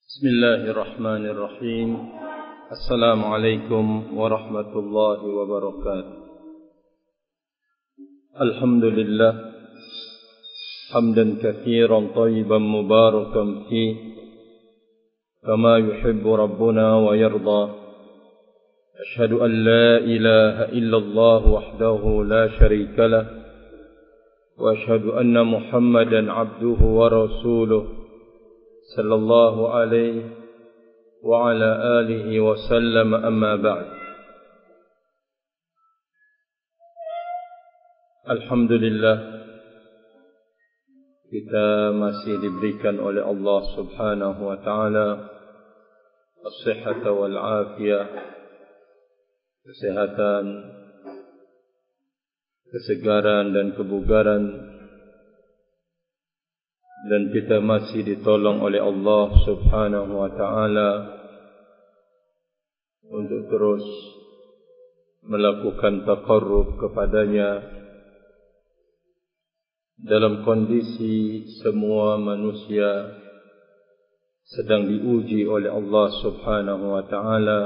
بسم الله الرحمن الرحيم. السلام عليكم ورحمة الله وبركاته. الحمد لله حمدا كثيرا طيبا مباركا فيه كما يحب ربنا ويرضى. أشهد أن لا إله إلا الله وحده لا شريك له، وأشهد أن محمدا عبده ورسوله صلى الله عليه وعلى آله وسلم. أما بعد. Alhamdulillah, kita masih diberikan oleh Allah Subhanahu wa taala as-sihhat wal afiyah, kesehatan, kesegaran dan kebugaran, dan kita masih ditolong oleh Allah Subhanahu wa taala untuk terus melakukan taqarrub kepadanya dalam kondisi semua manusia sedang diuji oleh Allah Subhanahu wa taala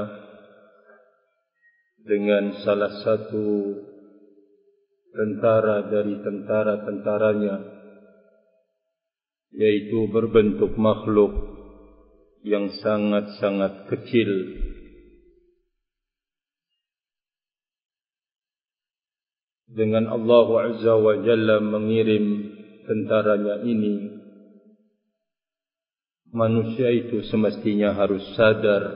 dengan salah satu tentara dari tentara-tentaranya, yaitu berbentuk makhluk yang sangat-sangat kecil. Dengan Allah Azza wa Jalla mengirim tentaranya ini, manusia itu semestinya harus sadar.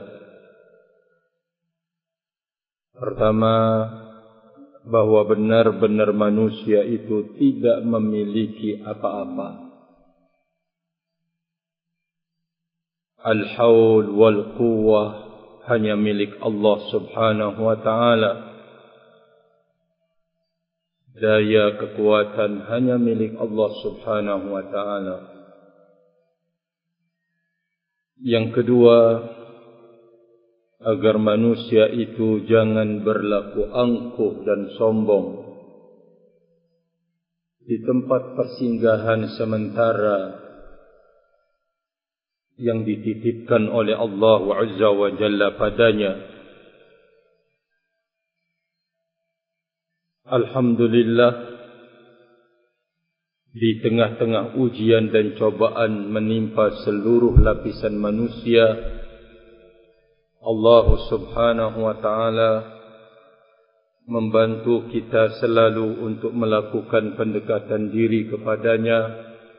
Pertama, bahwa benar-benar manusia itu tidak memiliki apa-apa. Al-haul wal quwwah hanya milik Allah Subhanahu wa ta'ala. Daya kekuatan hanya milik Allah Subhanahu wa ta'ala. Yang kedua, agar manusia itu jangan berlaku angkuh dan sombong di tempat persinggahan sementara yang dititipkan oleh Allah Azza wa Jalla padanya. Alhamdulillah, di tengah-tengah ujian dan cobaan menimpa seluruh lapisan manusia, Allah Subhanahu wa ta'ala membantu kita selalu untuk melakukan pendekatan diri kepadanya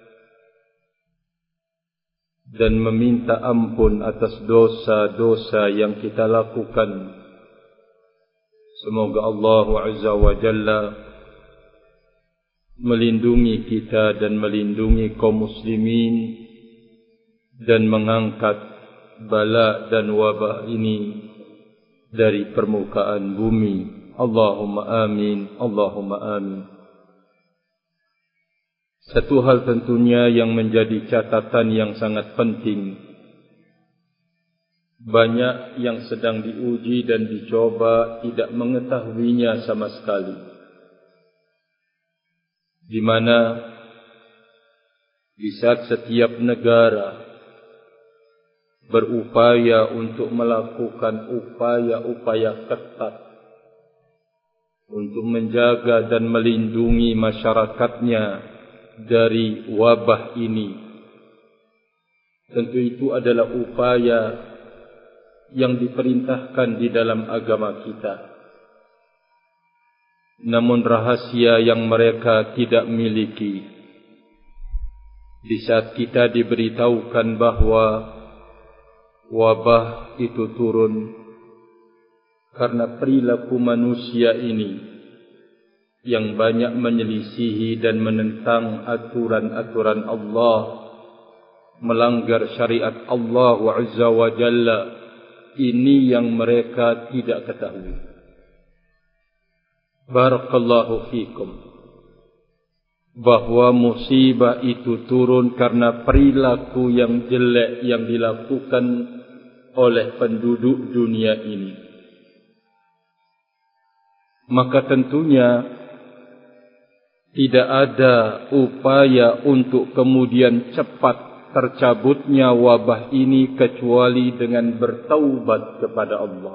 dan meminta ampun atas dosa-dosa yang kita lakukan. Semoga Allah Azza wa Jalla melindungi kita dan melindungi kaum muslimin dan mengangkat bala dan wabah ini dari permukaan bumi. Allahumma amin, Allahumma amin. Satu hal tentunya yang menjadi catatan yang sangat penting, banyak yang sedang diuji dan dicoba tidak mengetahuinya sama sekali, di mana di saat setiap negara berupaya untuk melakukan upaya-upaya ketat untuk menjaga dan melindungi masyarakatnya dari wabah ini, tentu itu adalah upaya yang diperintahkan di dalam agama kita. Namun rahasia yang mereka tidak miliki, di saat kita diberitahukan bahwa wabah itu turun karena perilaku manusia ini yang banyak menyelisihi dan menentang aturan-aturan Allah, melanggar syariat Allah Azza wa Jalla. Ini yang mereka tidak ketahui. Barakallahu fikum. Bahwa musibah itu turun karena perilaku yang jelek yang dilakukan oleh penduduk dunia ini. Maka tentunya tidak ada upaya untuk kemudian cepat tercabutnya wabah ini kecuali dengan bertaubat kepada Allah,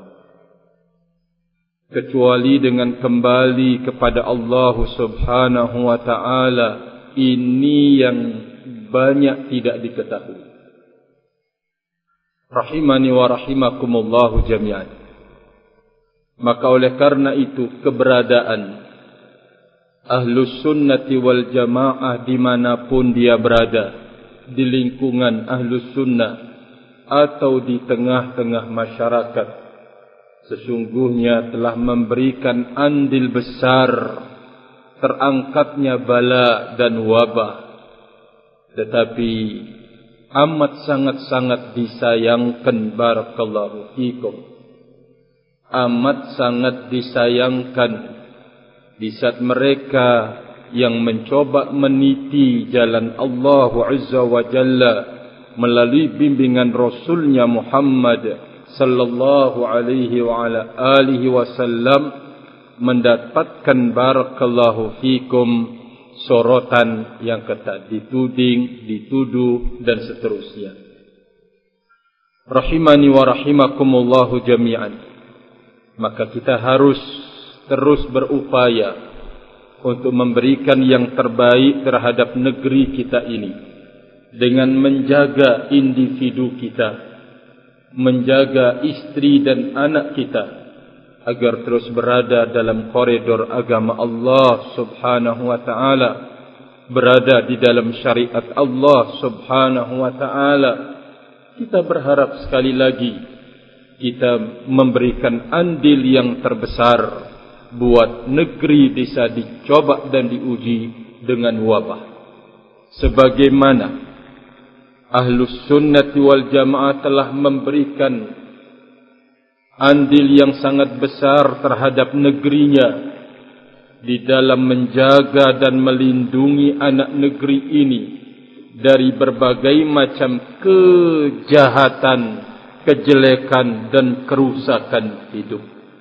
kecuali dengan kembali kepada Allah Subhanahu wa ta'ala. Ini yang banyak tidak diketahui. Rahimani wa rahimakumullahu jami'an. Maka oleh karena itu, keberadaan Ahlus Sunnati wal Jamaah dimanapun dia berada, di lingkungan Ahlus Sunnah atau di tengah-tengah masyarakat, sesungguhnya telah memberikan andil besar terangkatnya bala dan wabah. Tetapi amat sangat-sangat disayangkan, barakallahu fikum, amat sangat disayangkan di saat mereka yang mencoba meniti jalan Allah Azza wa Jalla melalui bimbingan Rasulnya Muhammad sallallahu alaihi wa ala alihi wasallam mendapatkan, barakallahu fikum, sorotan yang ketat, dituding, dituduh dan seterusnya. Rahimani wa rahimakumullahu jami'an. Maka kita harus terus berupaya untuk memberikan yang terbaik terhadap negeri kita ini, dengan menjaga individu kita, menjaga istri dan anak kita, agar terus berada dalam koridor agama Allah Subhanahu wa ta'ala, berada di dalam syariat Allah Subhanahu wa ta'ala. Kita berharap sekali lagi kita memberikan andil yang terbesar buat negeri bisa dicoba dan diuji dengan wabah. Sebagaimana Ahlus Sunnati wal Jamaah telah memberikan andil yang sangat besar terhadap negerinya di dalam menjaga dan melindungi anak negeri ini dari berbagai macam kejahatan, kejelekan dan kerusakan hidup.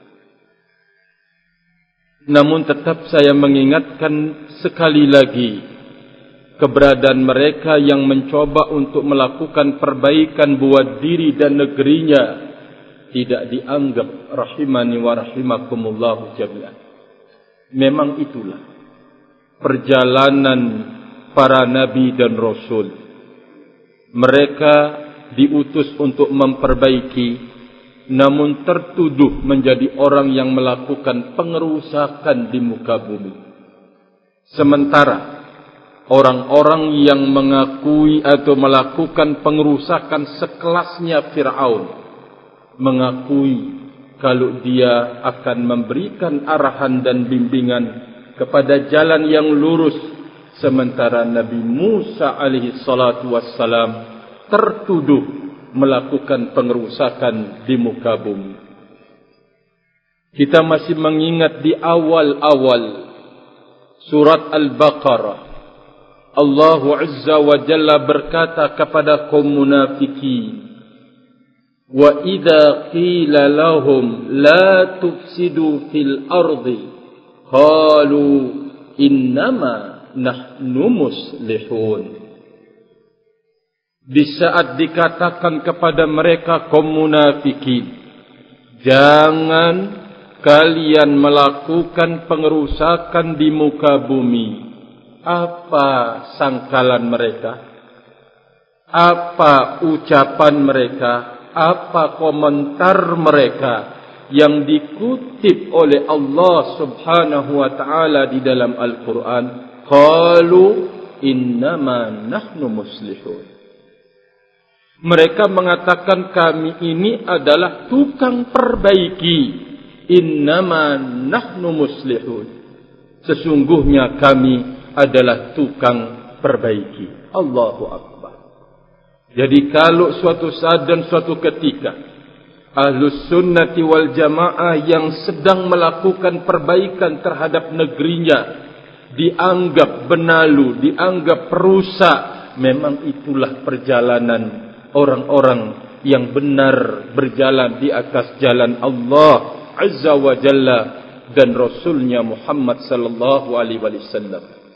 Namun tetap saya mengingatkan sekali lagi, keberadaan mereka yang mencoba untuk melakukan perbaikan buat diri dan negerinya tidak dianggap, rahimani wa rahimakumullahu jami'an. Memang itulah perjalanan para nabi dan rasul. Mereka diutus untuk memperbaiki, namun tertuduh menjadi orang yang melakukan pengerusakan di muka bumi. Sementara orang-orang yang mengakui atau melakukan pengerusakan sekelasnya Fir'aun mengakui kalau dia akan memberikan arahan dan bimbingan kepada jalan yang lurus, sementara Nabi Musa alaihi salatu wassalam tertuduh melakukan pengerusakan di muka bumi. Kita masih mengingat di awal-awal surat Al-Baqarah, Allah Azza wa Jalla berkata kepada kaum munafikin, wa idza qila lahum la tufsidu fil ardi qalu innama nahnu muslihun. Di saat dikatakan kepada mereka kaum munafikin, jangan kalian melakukan pengerusakan di muka bumi, apa sangkalan mereka? Apa ucapan mereka? Apa komentar mereka yang dikutip oleh Allah Subhanahu wa ta'ala di dalam Al-Quran? Qalu innama nahnu muslihun. Mereka mengatakan kami ini adalah tukang perbaiki. Innama nahnu muslihun. Sesungguhnya kami adalah tukang perbaiki. Allahu Akbar. Jadi kalau suatu saat dan suatu ketika Ahlus Sunnati wal Jamaah yang sedang melakukan perbaikan terhadap negerinya dianggap benalu, dianggap perusak, memang itulah perjalanan orang-orang yang benar berjalan di atas jalan Allah Azza wa Jalla dan Rasulnya Muhammad sallallahu alaihi wasallam.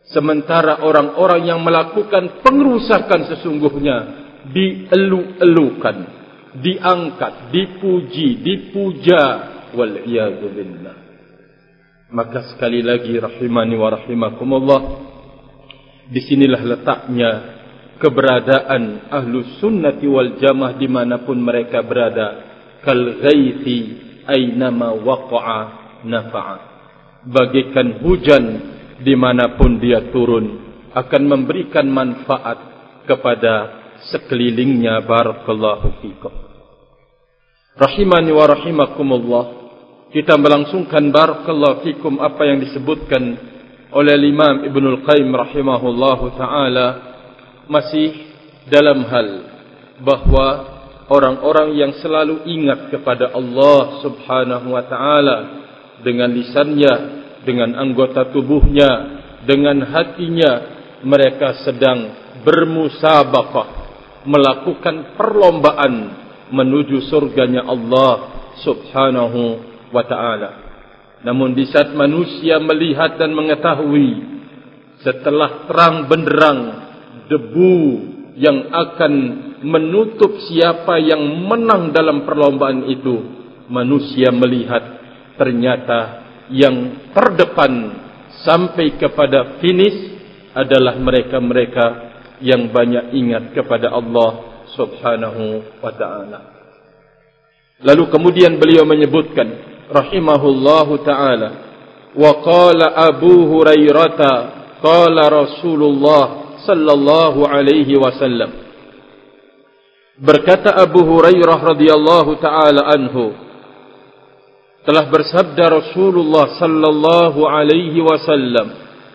Sementara orang-orang yang melakukan pengerusakan sesungguhnya dielu-elukan, diangkat, dipuji, dipuja, wal-iyadu billah. Maka sekali lagi rahimani wa rahimakumullah, disinilah letaknya keberadaan Ahlus Sunnati wal Jamaah dimanapun mereka berada. Kal ghaithi aynama waqa'a nafa'a. Bagaikan hujan dimanapun dia turun akan memberikan manfaat kepada sekelilingnya. Barakallahu fikum. Rahimani wa rahimakumullah, kita melangsungkan barakallahu fikum apa yang disebutkan oleh Imam Ibnul Qayyim rahimahullahu ta'ala, masih dalam hal bahwa orang-orang yang selalu ingat kepada Allah subhanahu wa ta'ala dengan lisannya, dengan anggota tubuhnya, dengan hatinya, mereka sedang bermusabaqah, melakukan perlombaan menuju surganya Allah subhanahu wa ta'ala. Namun di saat manusia melihat dan mengetahui setelah terang benderang debu yang akan menutup siapa yang menang dalam perlombaan itu, manusia melihat ternyata yang terdepan sampai kepada finish adalah mereka-mereka yang banyak ingat kepada Allah subhanahu wa ta'ala. Lalu kemudian beliau menyebutkan rahimahullahu ta'ala, wa qala Abu Hurairah qala Rasulullah sallallahu alaihi wasallam. Berkata Abu Hurairah radhiyallahu taala anhu, telah bersabda Rasulullah sallallahu alaihi wasallam,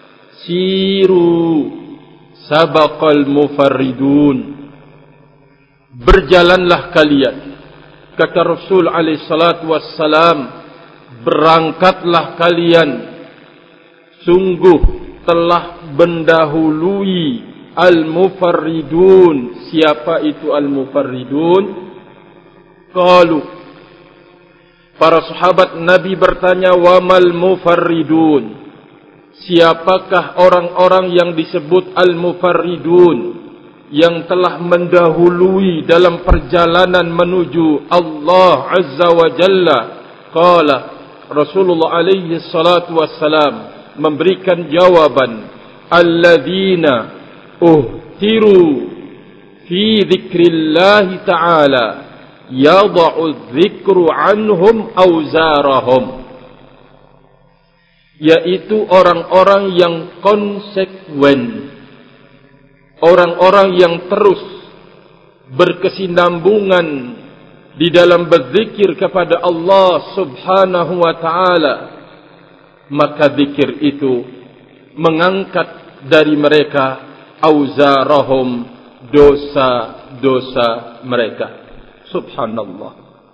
siru sabaqal mufarridun. Berjalanlah kalian, kata Rasul alaihi salatu wassalam, berangkatlah kalian, sungguh telah mendahului al-mufarridun. Siapa itu al-mufarridun? Qalu, para sahabat Nabi bertanya, wa mal mufarridun? Siapakah orang-orang yang disebut al-mufarridun, yang telah mendahului dalam perjalanan menuju Allah Azza wa Jalla? Qala, Rasulullah alaihi salatu wassalam memberikan jawaban, alladzina uhtiru fi dzikrillah ta'ala yada'u dzikru anhum awzarahum. Yaitu orang-orang yang konsekuen, orang-orang yang terus berkesinambungan di dalam berzikir kepada Allah subhanahu wa ta'ala, maka zikir itu mengangkat dari mereka auzarahum, dosa-dosa mereka. Subhanallah.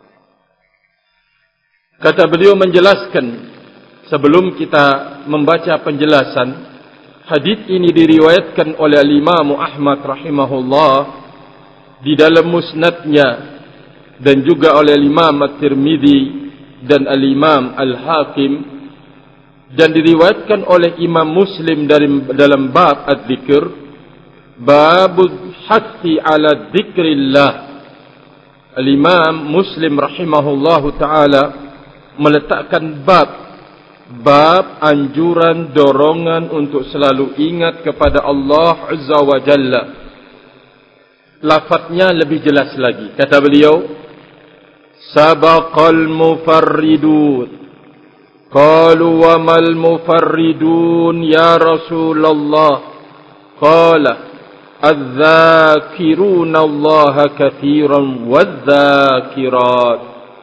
Kata beliau menjelaskan, sebelum kita membaca penjelasan, hadits ini diriwayatkan oleh Imam Ahmad rahimahullah di dalam musnadnya, dan juga oleh Imam At-Tirmidzi dan Al-Imam Al-Hakim, dan diriwayatkan oleh Imam Muslim dalam bab Adz-Dzikr, babul hatti ala dzikrillah. Al-Imam Muslim rahimahullahu ta'ala meletakkan bab anjuran, dorongan untuk selalu ingat kepada Allah Azza wa Jalla. Lafadznya lebih jelas lagi. Kata beliau, sabaqal mufarridun. Qalu wa mal mufarridun ya Rasulullah? Qala adz-dzakiruna Allah katsiran wadz-dzakirat.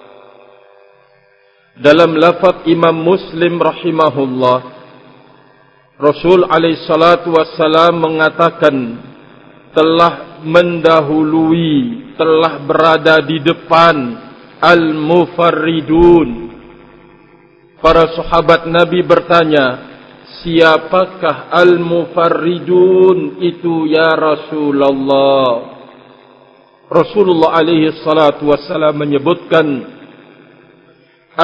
Dalam lafaz Imam Muslim rahimahullah, Rasul alaihi salatu wassalam mengatakan telah mendahului, telah berada di depan al-mufarridun. Para sahabat Nabi bertanya, siapakah al-mufarridun itu ya Rasulullah? Rasulullah alaihi salatu wassalam menyebutkan,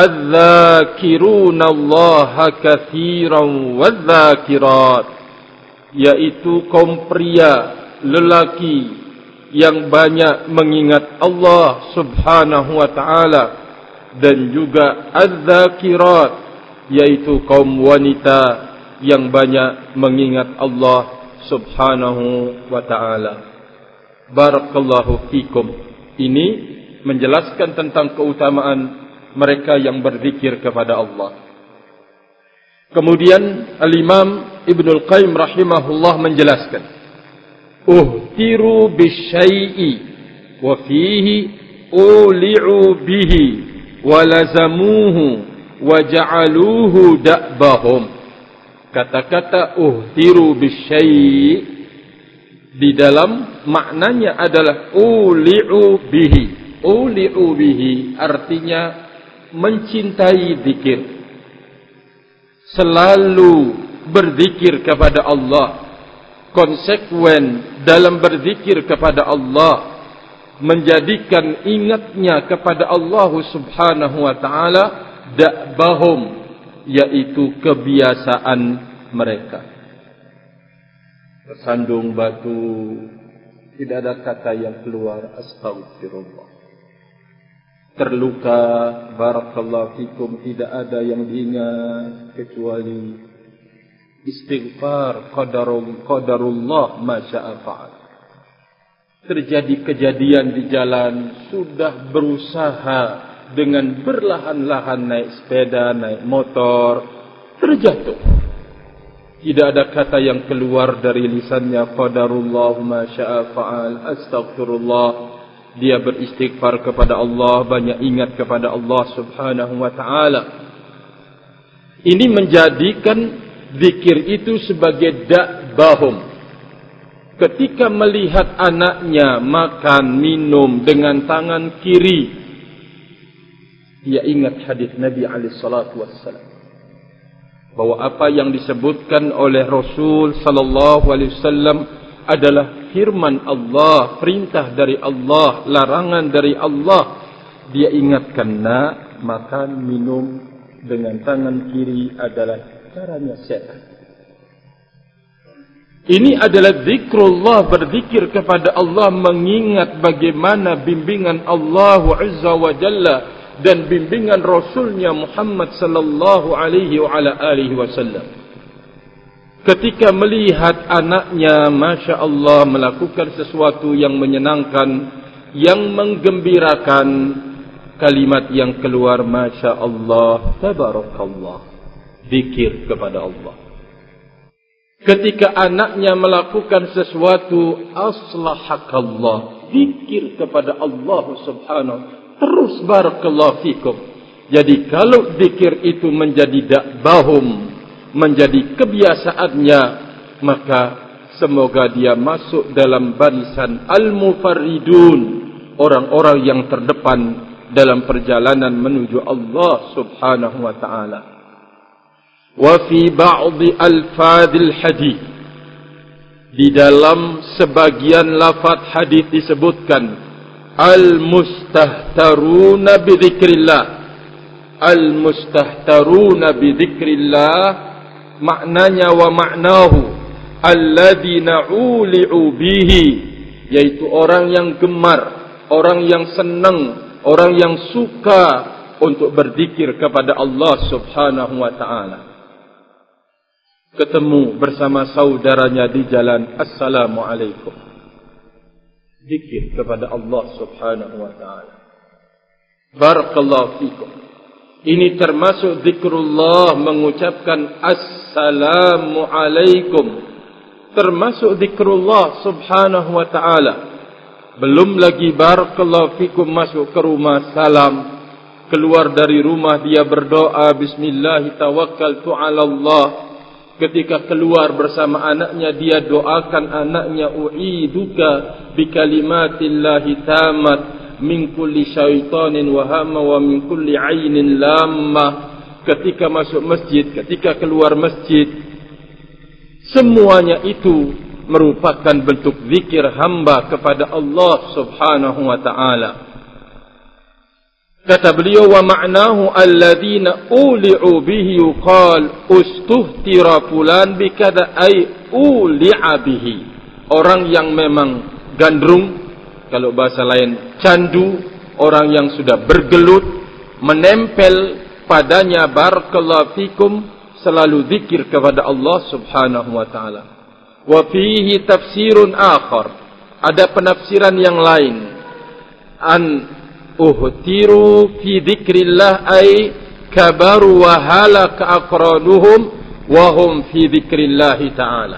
adz-dzakiruna Allah katsiran wadz-dzakirat. yaitu kaum pria, lelaki yang banyak mengingat Allah subhanahu wa ta'ala, dan juga az-zakirat, yaitu kaum wanita yang banyak mengingat Allah subhanahu wa ta'ala. Barakallahu fikum. Ini menjelaskan tentang keutamaan mereka yang berzikir kepada Allah. Kemudian Al-Imam Ibnul Qayyim rahimahullah menjelaskan, uhtiru bisyai'i wa fihi uli'u bihi wa lazamuhu wa ja'aluhu da'bahum. Kata-kata uhtiru bisyai'i di dalam maknanya adalah uli'u bihi. Uli'u bihi artinya mencintai zikir, selalu berzikir kepada Allah, konsekuen dalam berzikir kepada Allah, menjadikan ingatnya kepada Allah subhanahu wa ta'ala da'bahum, yaitu kebiasaan mereka. Tersandung batu, tidak ada kata yang keluar astagfirullah. Terluka, barakallahu fikum, tidak ada yang diingat kecuali istighfar, qadarullah ma syaa fa'al. Terjadi kejadian di jalan, sudah berusaha dengan berlahan-lahan naik sepeda, naik motor, terjatuh. Tidak ada kata yang keluar dari lisannya qadarullah ma syaa fa'al, astaghfirullah. Dia beristighfar kepada Allah, banyak ingat kepada Allah subhanahu wa ta'ala. Ini menjadikan zikir itu sebagai da'bahum. Ketika melihat anaknya makan, minum dengan tangan kiri, dia ingat hadis Nabi SAW, bahwa apa yang disebutkan oleh Rasul sallallahu alaihi wasallam adalah firman Allah, perintah dari Allah, larangan dari Allah. Dia ingatkan, nak, makan, minum dengan tangan kiri adalah caranya setan. Ini adalah zikrullah, berzikir kepada Allah, mengingat bagaimana bimbingan Allah Azza wa Jalla dan bimbingan Rasulnya Muhammad sallallahu alaihi wa ala alihi wasallam. Ketika melihat anaknya, Masya Allah, melakukan sesuatu yang menyenangkan, yang menggembirakan, kalimat yang keluar, Masya Allah, Tabarakallah, zikir kepada Allah. Ketika anaknya melakukan sesuatu, Aslahakallah, zikir kepada Allah subhanahu, terus barakallahu fikum. Jadi kalau zikir itu menjadi da'bahum, menjadi kebiasaannya, maka semoga dia masuk dalam barisan al-mufarridun, orang-orang yang terdepan dalam perjalanan menuju Allah subhanahu wa ta'ala. Wa fi ba'di alfadil hadith, di dalam sebagian lafaz hadis disebutkan al-mustahtaruna bi dzikrillah. Al-mustahtaruna bi dzikrillah maknanya wa ma'nahu alladzina uli'u bihi, yaitu orang yang gemar, orang yang senang, orang yang suka untuk berzikir kepada Allah subhanahu wa ta'ala. Ketemu bersama saudaranya di jalan, assalamualaikum, zikir kepada Allah subhanahu wa ta'ala. Barakallahu fikum. Ini termasuk zikrullah, mengucapkan assalamualaikum, termasuk zikrullah subhanahu wa ta'ala. Belum lagi barakallahu fikum masuk ke rumah, salam, keluar dari rumah dia berdoa, bismillah tawakkaltu ala Allah. Ketika keluar bersama anaknya, dia doakan anaknya, u'iduka bikalimatillahi tamat min kulli syaitanin wahama wa min kulli ainin lamma. Ketika masuk masjid, ketika keluar masjid, semuanya itu merupakan bentuk zikir hamba kepada Allah subhanahu wa ta'ala. Kata beliau, wa ma'nahu alladhina uli'u bihi yuqal ustuhtira fulan bikada ay uli'a bihi. Orang yang memang gandrung, kalau bahasa lain candu, orang yang sudah bergelut, menempel padanya barakallahu fikum selalu zikir kepada Allah Subhanahu wa taala. Wa fihi tafsirun akhar, ada penafsiran yang lain, an uhtiru fi dzikrillah ay kabaru wa halaka aqranuhum wa hum fi dzikrillah taala.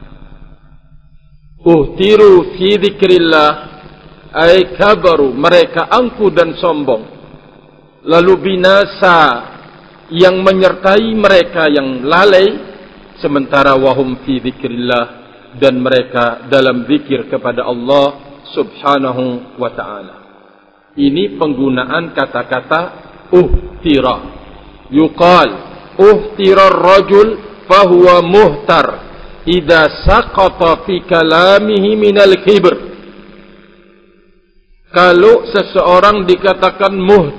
Uhtiru fi dzikrillah ay kabaru, mereka angkuh dan sombong, lalu binasa yang menyertai mereka yang lalai, sementara wahum fi dzikrillah, dan mereka dalam zikir kepada Allah Subhanahu wa taala. Ini penggunaan kata-kata uhtira. Yuqal uhtira ar-rajul fahuwa muhtar idza saqata fi kalamihi minal kibr. Kalau seseorang dikatakan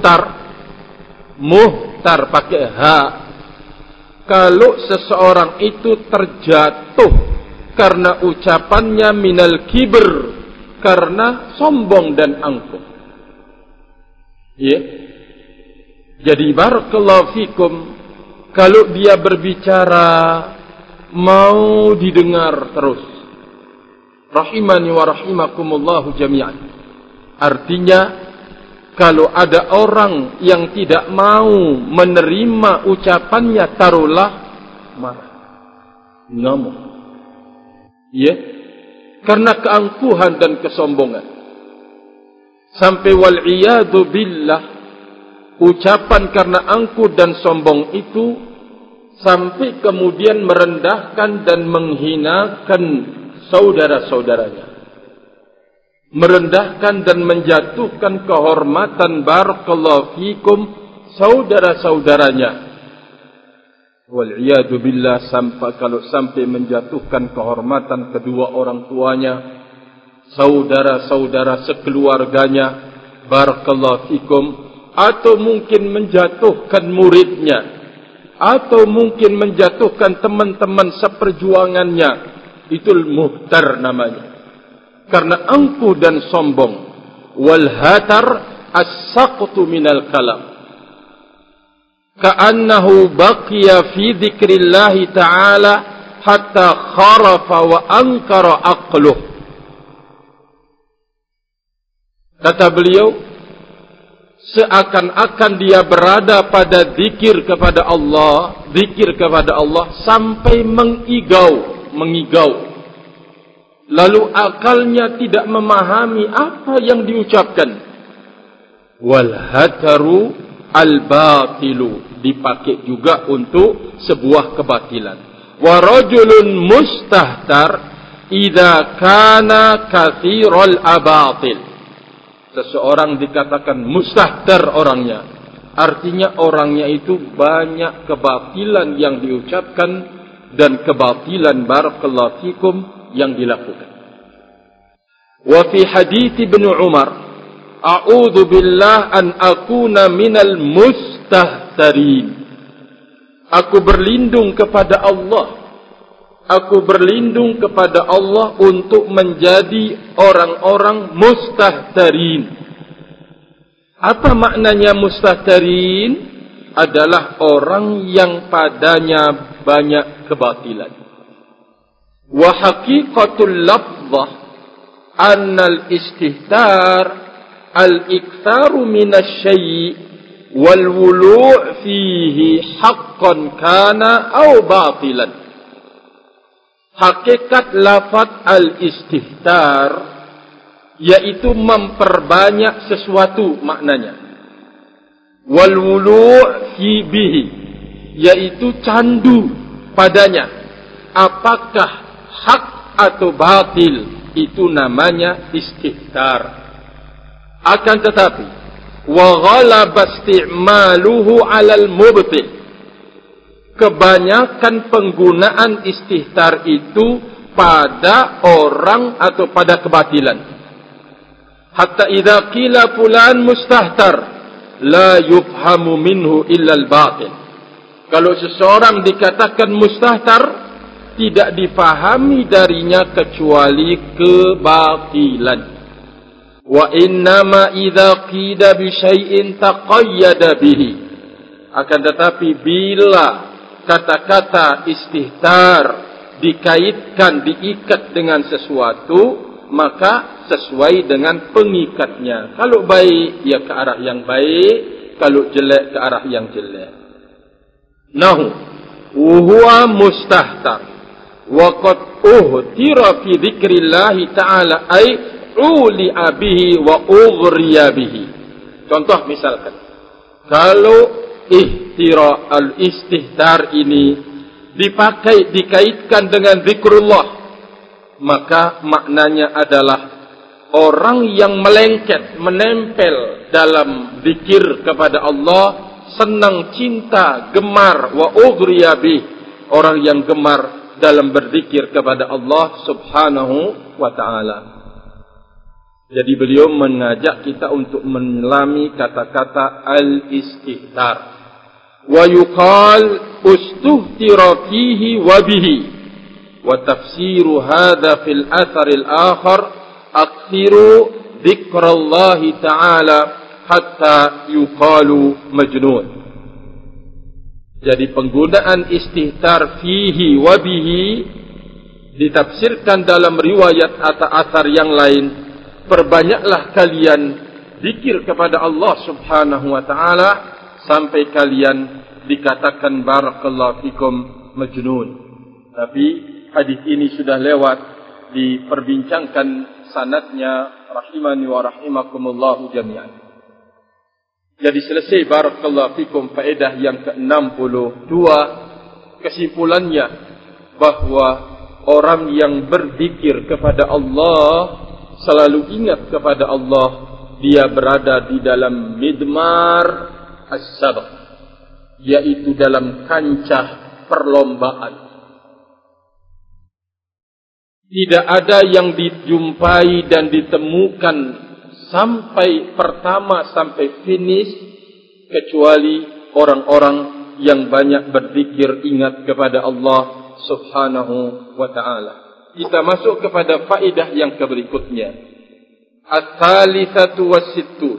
muhtar pakai ha, kalau seseorang itu terjatuh karena ucapannya minal kibr, karena sombong dan angkuh. Ya. Jadi barakallahu fikum, kalau dia berbicara mau didengar terus. Rahimani wa rahimakumullahu jami'an. Artinya, kalau ada orang yang tidak mau menerima ucapannya, taruhlah marah, ngamuk. Ya, karena keangkuhan dan kesombongan. Sampai wal'iyadu billah, ucapan karena angkuh dan sombong itu sampai kemudian merendahkan dan menghinakan saudara-saudaranya, merendahkan dan menjatuhkan kehormatan barakallahu fikum saudara-saudaranya. Wal'iyadu billah, kalau sampai menjatuhkan kehormatan kedua orang tuanya, saudara-saudara sekeluarganya, barakallahu fikum, atau mungkin menjatuhkan muridnya, atau mungkin menjatuhkan teman-teman seperjuangannya, itu muhtar namanya. Karena angkuh dan sombong. Wal hatar as-saqtu minal kalam, ka'annahu baqiya fi dzikrillahi ta'ala hatta kharafa wa ankara aqluh. Kata beliau, seakan-akan dia berada pada zikir kepada Allah, sampai mengigau. Lalu akalnya tidak memahami apa yang diucapkan. Wal hataru al-batilu, dipakai juga untuk sebuah kebatilan. Wa rajulun mustahtar idza kana katsiral abatil. Seseorang dikatakan mustahtar orangnya, artinya orangnya itu banyak kebatilan yang diucapkan dan kebatilan barakallahu fikum yang dilakukan. Wa fi hadits Ibnu Umar, a'udzu billah an akuna minal mustahtarin. Aku berlindung kepada Allah. Aku berlindung kepada Allah untuk menjadi orang-orang mustahtarin. Apa maknanya mustahtarin? Adalah orang yang padanya banyak kebatilan. Wa haqiqatul lafzah annal istihtar al-iktharu minasy-syai' wal wulu' fihi haqqan kana aw batilan. Hakikat lafaz al-istihtar yaitu memperbanyak sesuatu maknanya. Wal wulu' fi bihi, yaitu candu padanya. Apakah hak atau batil, itu namanya istihtar. Akan tetapi wa ghalaba isti'maluhu 'alal mubtil, kebanyakan penggunaan istihtar itu pada orang atau pada kebatilan. Hatta idza qila fulan mustahtar, la yufhamu minhu illa al-batil. Kalau seseorang dikatakan mustahtar, tidak dipahami darinya kecuali kebatilan. Wa innama idza qida bi syai'in taqayyada bihi. Akan tetapi bila kata-kata istihtar dikaitkan, diikat dengan sesuatu, maka sesuai dengan pengikatnya. Kalau baik, ya ke arah yang baik. Kalau jelek, ke arah yang jelek. Nahu huwa mustahtar wa qad uhtira fi dzikrillahi ta'ala ay uli'a bihi wa ughriya bihi. Contoh misalkan, kalau al-istihtar ini dikaitkan dengan zikrullah, maka maknanya adalah orang yang melengket, menempel dalam zikir kepada Allah, senang, cinta, gemar, wa ughriya bih, orang yang gemar dalam berzikir kepada Allah subhanahu wa ta'ala. Jadi beliau mengajak kita untuk menyelami kata-kata al-istihtar. Wa yuqal ustuhtira fihi wa bihi. Wa tafsiru hadha fil athar al-akhar akthiru dzikrallahi ta'ala hatta yuqalu majnun. Jadi penggunaan istihtar fihi wa bihi ditafsirkan dalam riwayat atau athar yang lain. Perbanyaklah kalian zikir kepada Allah subhanahu wa ta'ala sampai kalian dikatakan barakallahu fikum majnun. Tapi hadis ini sudah lewat, diperbincangkan sanadnya, rahimani wa rahimakumullahu jami'an. Jadi selesai barakallahu fikum faedah yang ke-62. Kesimpulannya bahwa orang yang berzikir kepada Allah, selalu ingat kepada Allah, dia berada di dalam midmar as-sabq, yaitu dalam kancah perlombaan. Tidak ada yang dijumpai dan ditemukan sampai pertama sampai finish kecuali orang-orang yang banyak berzikir, ingat kepada Allah subhanahu wa ta'ala. Kita masuk kepada faedah yang berikutnya. Ats-tsalitsatu was-sittun.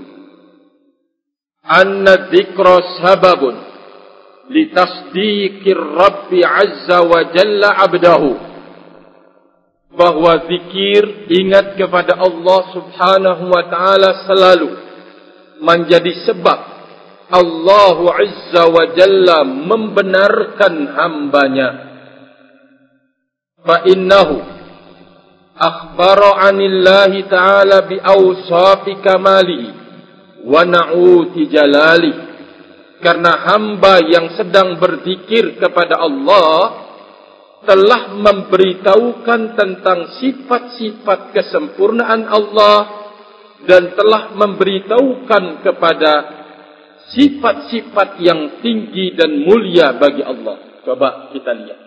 Anna dzikra sababun litasdiqir Rabbi 'azza wa jalla 'abdahu. Bahwa zikir, ingat kepada Allah subhanahu wa ta'ala selalu menjadi sebab Allah azza wa jalla membenarkan hambanya. Fa innahu akhbara 'anillahi ta'ala bi awsafi kamalihi wa na'uti jalalihi. Karena hamba yang sedang berzikir kepada Allah telah memberitahukan tentang sifat-sifat kesempurnaan Allah dan telah memberitahukan kepada sifat-sifat yang tinggi dan mulia bagi Allah. Coba kita lihat.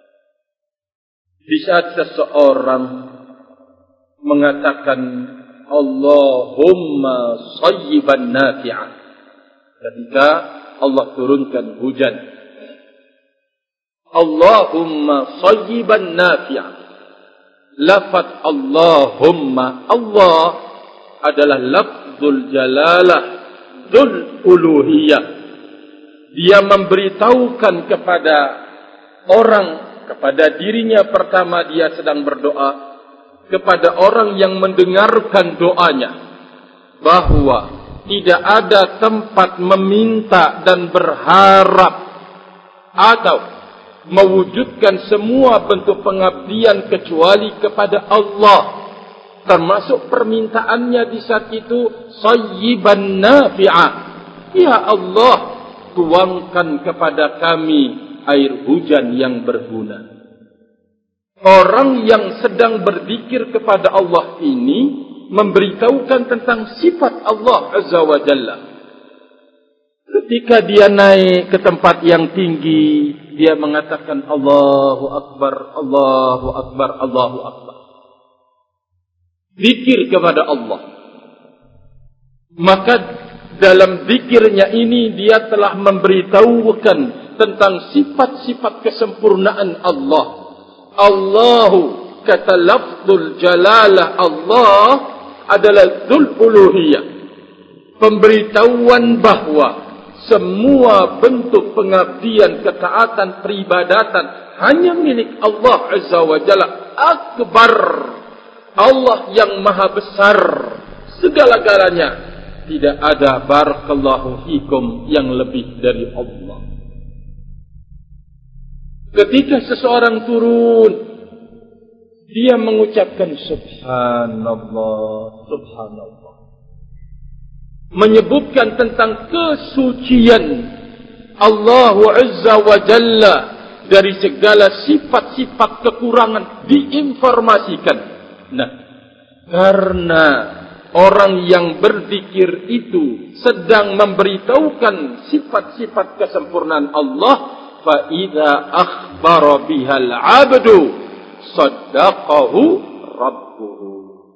Di saat seseorang mengatakan Allahumma sayyiban nafi'an, ketika Allah turunkan hujan, Allahumma sayyiban nafi'an. Lafaz Allahumma, Allah adalah lafzul jalalah, dzul uluhiyah. Dia memberitahukan kepada orang, kepada dirinya pertama dia sedang berdoa, kepada orang yang mendengarkan doanya, bahwa tidak ada tempat meminta dan berharap atau mewujudkan semua bentuk pengabdian kecuali kepada Allah. Termasuk permintaannya di saat itu sayyiban nafi'ah. Ya Allah, tuangkan kepada kami air hujan yang berguna. Orang yang sedang berzikir kepada Allah ini memberitahukan tentang sifat Allah azza wa jalla. Ketika dia naik ke tempat yang tinggi, dia mengatakan Allahu Akbar, Allahu Akbar, Allahu Akbar. Zikir kepada Allah. Maka dalam zikirnya ini dia telah memberitahukan tentang sifat-sifat kesempurnaan Allah. Allahu, kata lafzul jalalah Allah adalah dzul uluhiyah. Pemberitahuan bahwa semua bentuk pengabdian, ketaatan, peribadatan hanya milik Allah Azza wa Jalla. Akbar, Allah yang maha besar segala-galanya. Tidak ada barakallahu fikum yang lebih dari Allah. Ketika seseorang turun, dia mengucapkan subhanallah, subhanallah, menyebutkan tentang kesucian Allah Azza wa Jalla dari segala sifat-sifat kekurangan diinformasikan. Nah, karena orang yang berzikir itu sedang memberitahukan sifat-sifat kesempurnaan Allah, fa idza akhbara bihal 'abdu saddaqahu rabbuhu.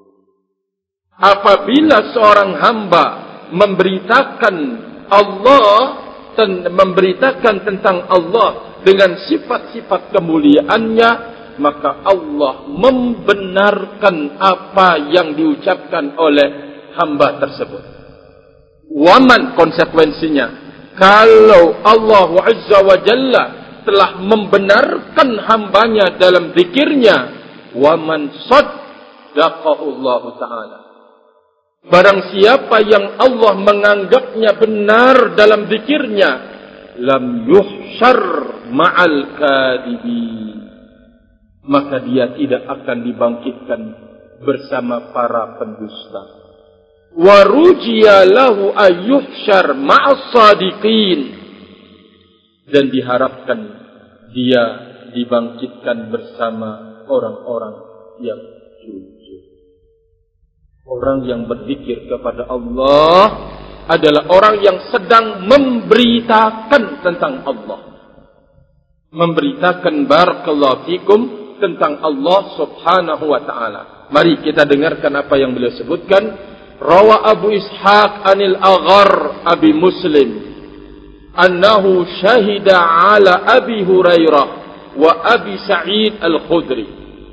Apabila seorang hamba memberitakan Allah dan memberitakan tentang Allah dengan sifat-sifat kemuliaannya, maka Allah membenarkan apa yang diucapkan oleh hamba tersebut. Waman, konsekuensinya, kalau Allah Azza wa Jalla telah membenarkan hambanya dalam zikirnya, waman saddaqahu Allah Ta'ala, barang siapa yang Allah menganggapnya benar dalam zikirnya, lam yuhsyar ma'al kadibin, maka dia tidak akan dibangkitkan bersama para pendusta. Wa rujiya lahu ayyuhsyar ma'as sadiqin, dan diharapkan dia dibangkitkan bersama orang-orang yang jujur. Orang yang berzikir kepada Allah adalah orang yang sedang memberitakan tentang Allah, memberitakan barakallahu fikum tentang Allah Subhanahu wa ta'ala. Mari kita dengarkan apa yang beliau sebutkan. Rawa Abu Ishaq anil Aghar Abi Muslim annahu syahida ala Abi Hurairah wa Abi Sa'id Al-Khudri.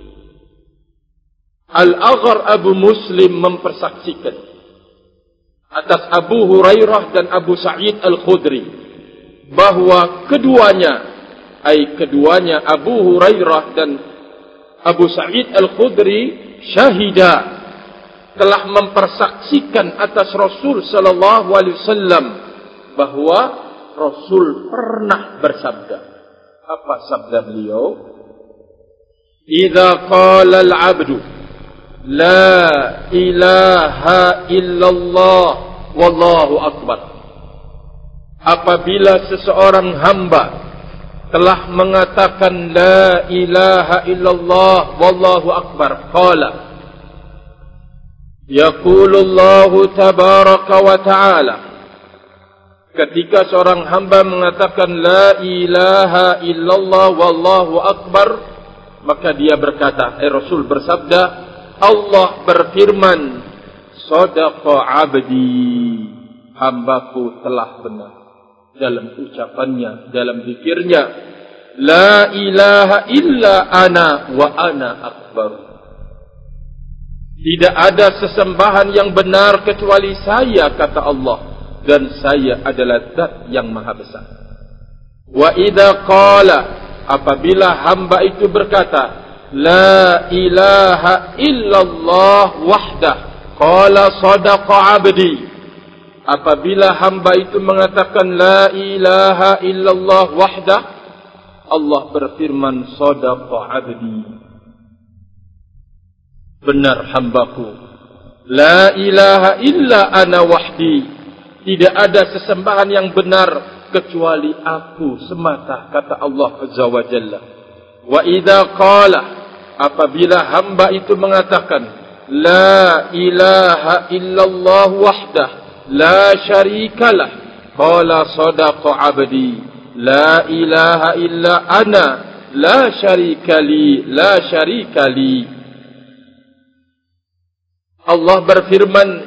Al-Aghar Abu Muslim mempersaksikan atas Abu Hurairah dan Abu Sa'id Al-Khudri bahwa keduanya Abu Hurairah dan Abu Sa'id Al-Khudri syahida, telah mempersaksikan atas Rasul sallallahu alaihi wasallam bahwa Rasul pernah bersabda. Apa sabda beliau? Idza qala al-'abdu la ilaha illallah wallahu akbar. Apabila seseorang hamba telah mengatakan la ilaha illallah wallahu akbar, qala yaqulullahu tabaraka wa ta'ala, ketika seorang hamba mengatakan la ilaha illallah wallahu akbar, maka dia berkata, Rasul bersabda, Allah berfirman, sadaqa abdi, hambaku telah benar dalam ucapannya, dalam zikirnya, la ilaha illa ana wa ana akbar. Tidak ada sesembahan yang benar kecuali saya, kata Allah, dan saya adalah zat yang maha besar. Wa idza qala, apabila hamba itu berkata la ilaha illallah wahdah, qala sadaqa abdi. Apabila hamba itu mengatakan la ilaha illallah wahdah, Allah berfirman sadaqa abdi, benar hambaku. La ilaha illa ana wahdi, tidak ada sesembahan yang benar kecuali aku semata, kata Allah Azza wa Jalla. Wa idza qala, apabila hamba itu mengatakan la ilaha illallah wahdah la syarikalah, qala sadaqa abdi, la ilaha illa ana la syarikali la syarikali. Allah berfirman,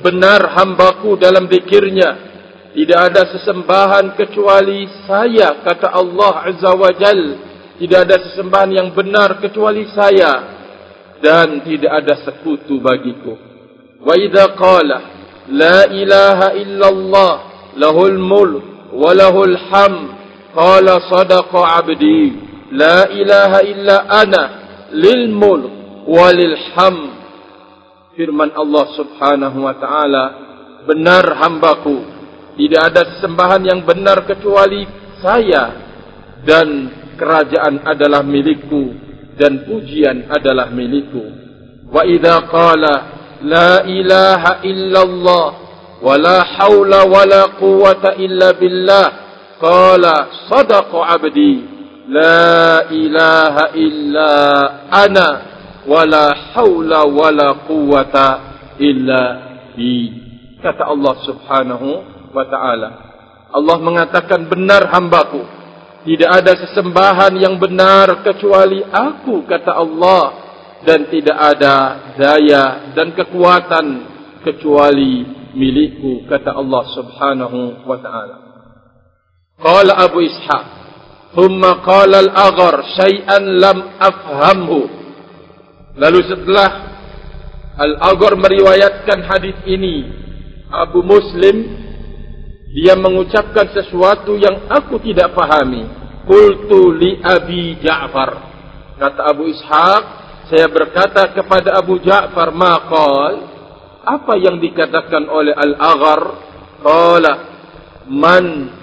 benar hambaku dalam zikirnya. Tidak ada sesembahan kecuali saya, kata Allah Azza wa Jal. Tidak ada sesembahan yang benar kecuali saya, dan tidak ada sekutu bagiku. Wa idza qala la ilaha illallah lahul mulk wa lahul hamd qala sadaqa abdi la ilaha illa ana lil mulk wa lil hamd. Firman Allah Subhanahu wa taala, benar hambaku, tidak ada sesembahan yang benar kecuali saya, dan kerajaan adalah milikku, dan pujian adalah milikku. Wa idza qala la ilaha illallah wa la haula wa la quwwata illa billah qala sadaqa abdi la ilaha illa ana wa la haula wa la quwwata illa bi. Kata Allah Subhanahu wa ta'ala, Allah mengatakan, benar hambaku, tidak ada sesembahan yang benar kecuali aku, kata Allah, dan tidak ada daya dan kekuatan kecuali milikku, kata Allah Subhanahu wa ta'ala. Qala Abu Ishaq, thumma qala al-Aghar syai'an lam afhamhu. Lalu setelah Al-Aghar meriwayatkan hadis ini, Abu Muslim, dia mengucapkan sesuatu yang aku tidak pahami. Qultu li Abi Ja'far. Kata Abu Ishaq, saya berkata kepada Abu Ja'far, maqal, apa yang dikatakan oleh Al-Aghar? Qala man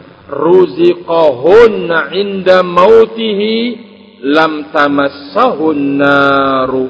ruziqahunna inda mautihi lam tamassahun naru.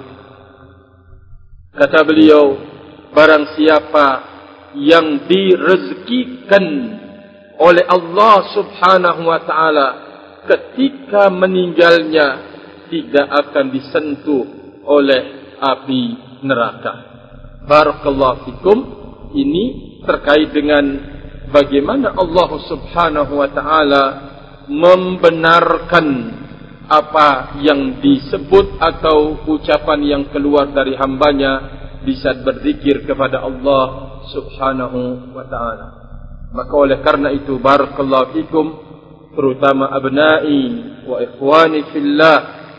Kata beliau, barang siapa yang direzekikan oleh Allah Subhanahu wa ta'ala ketika meninggalnya, tidak akan disentuh oleh api neraka. Barakallahu fikum. Ini terkait dengan bagaimana Allah Subhanahu wa ta'ala membenarkan apa yang disebut atau ucapan yang keluar dari hambanya di saat berzikir kepada Allah Subhanahu wa ta'ala. Maka oleh karena itu, barakallahu fikum, terutama abnai wa ikhwani fillah,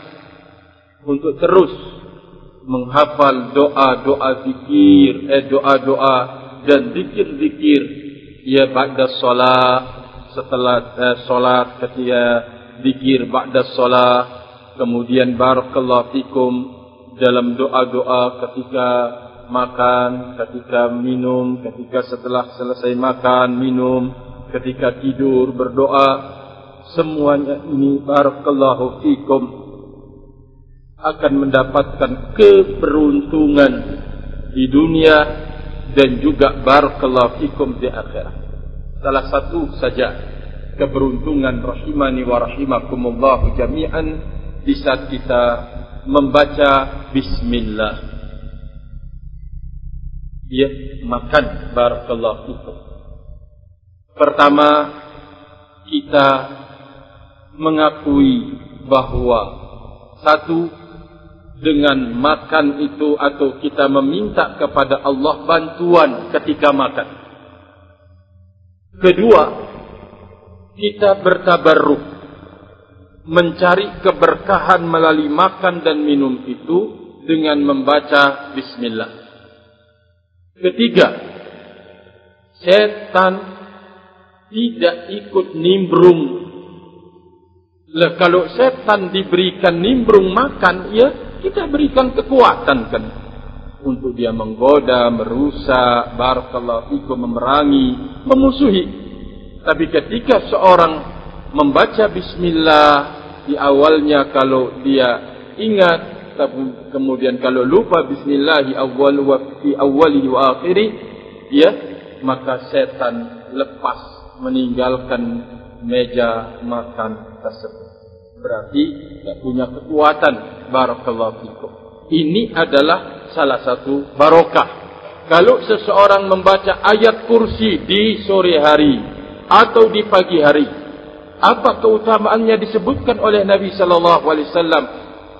untuk terus menghafal doa-doa zikir, doa-doa dan zikir-zikir, ya ba'da salat, setelah salat, ketika zikir ba'da salat, kemudian barakallahu fikum dalam doa-doa ketika makan, ketika minum, ketika setelah selesai makan, minum, ketika tidur, berdoa. Semuanya ini barakallahu fikum akan mendapatkan keberuntungan di dunia dan juga barakallahu fikum di akhirat. Salah satu saja keberuntungan rahimani wa rahimakumullah jami'an di saat kita membaca bismillah. Ya, makan, barakallahu fikum. Pertama, kita mengakui bahwa satu, dengan makan itu atau kita meminta kepada Allah bantuan ketika makan. Kedua, kita bertabarruk, mencari keberkahan melalui makan dan minum itu dengan membaca bismillah. Ketiga, setan tidak ikut nimbrung. Kalau setan diberikan nimbrung makan, ya kita berikan kekuatan kan untuk dia menggoda, merusak, barakallahu fikum, memerangi, memusuhi. Tapi ketika seorang membaca bismillah di awalnya, kalau dia ingat, tapi kemudian kalau lupa bismillahi awwal wa fi awwalihi wa akhiri, ya, maka setan lepas meninggalkan meja makan tersebut. Berarti tidak punya kekuatan, barakallahu fikum. Ini adalah salah satu barokah. Kalau seseorang membaca ayat kursi di sore hari atau di pagi hari, apa keutamaannya disebutkan oleh Nabi sallallahu alaihi wasallam?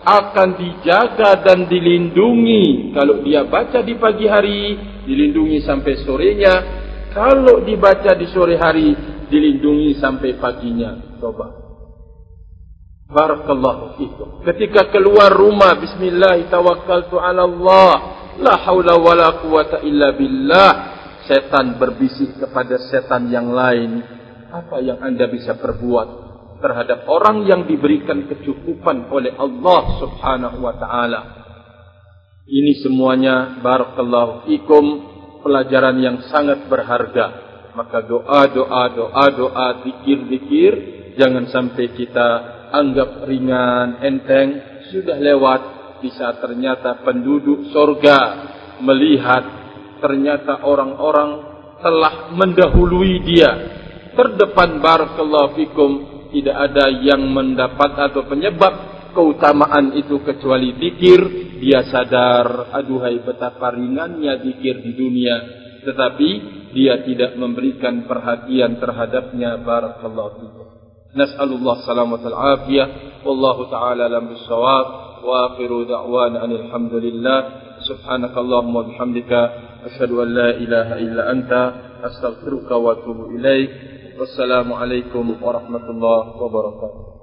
akan dijaga dan dilindungi. Kalau dia baca di pagi hari, dilindungi sampai sorenya. Kalau dibaca di sore hari, dilindungi sampai paginya. Coba. Barakallahu fikum. Ketika keluar rumah, bismillah, tawakkaltu ala Allah, la haula wala quwata illa billah. Setan berbisik kepada setan yang lain. Apa yang anda bisa perbuat terhadap orang yang diberikan kecukupan oleh Allah subhanahu wa ta'ala? Ini semuanya, barakallahu fikum, pelajaran yang sangat berharga. Maka doa, zikir, jangan sampai kita anggap ringan, enteng, sudah lewat. Di saat ternyata penduduk surga melihat ternyata orang-orang telah mendahului dia terdepan, barakallahu fikum. Tidak ada yang mendapat atau penyebab keutamaan itu kecuali zikir. Dia sadar, aduhai betapa ringannya zikir di dunia, tetapi dia tidak memberikan perhatian terhadapnya. Barakallahu fikum. Nas'alullah salamatal afiyah. Wallahu ta'ala alam bissawab. Wa akhiru da'wana alhamdulillah. Subhanakallahumma bihamdika asyhadu an la ilaha illa anta astaghfiruka wa atubu ilaik. Wassalamualaikum warahmatullahi wabarakatuh.